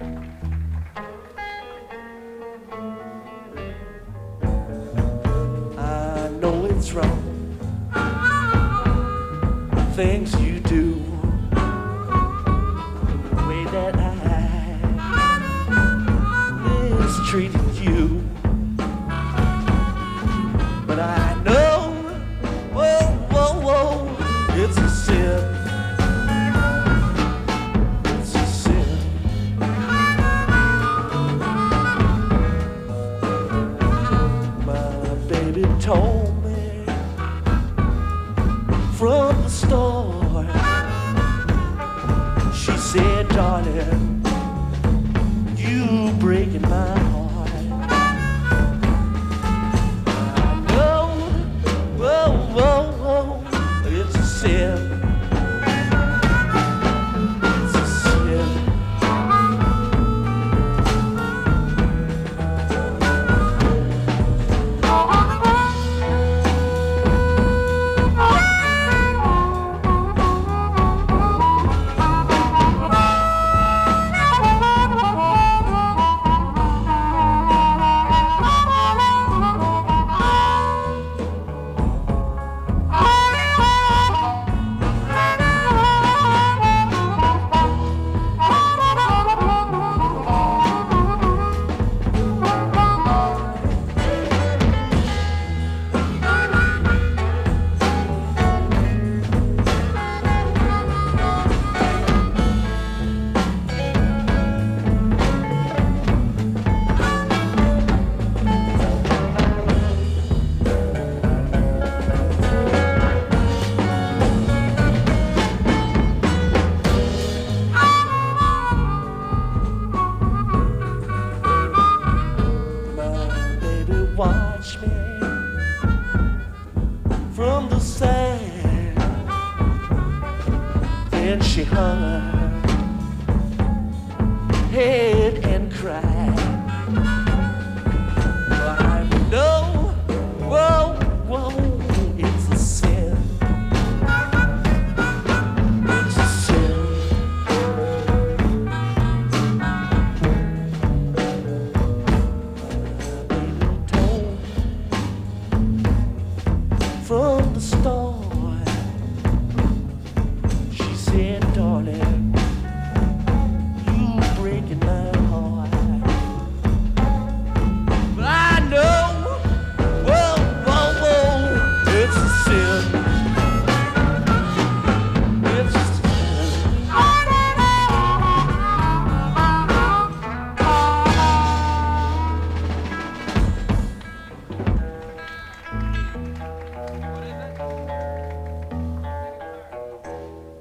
I know it's wrong, things you do, the way that I mistreated you. But I know, whoa, whoa, whoa, it's a sin. It's a sin. My baby told me from the start. She said, darling, you breaking my heart. It's a sin. It's a sin. Watch me from the sand. Then she hung her head and cried.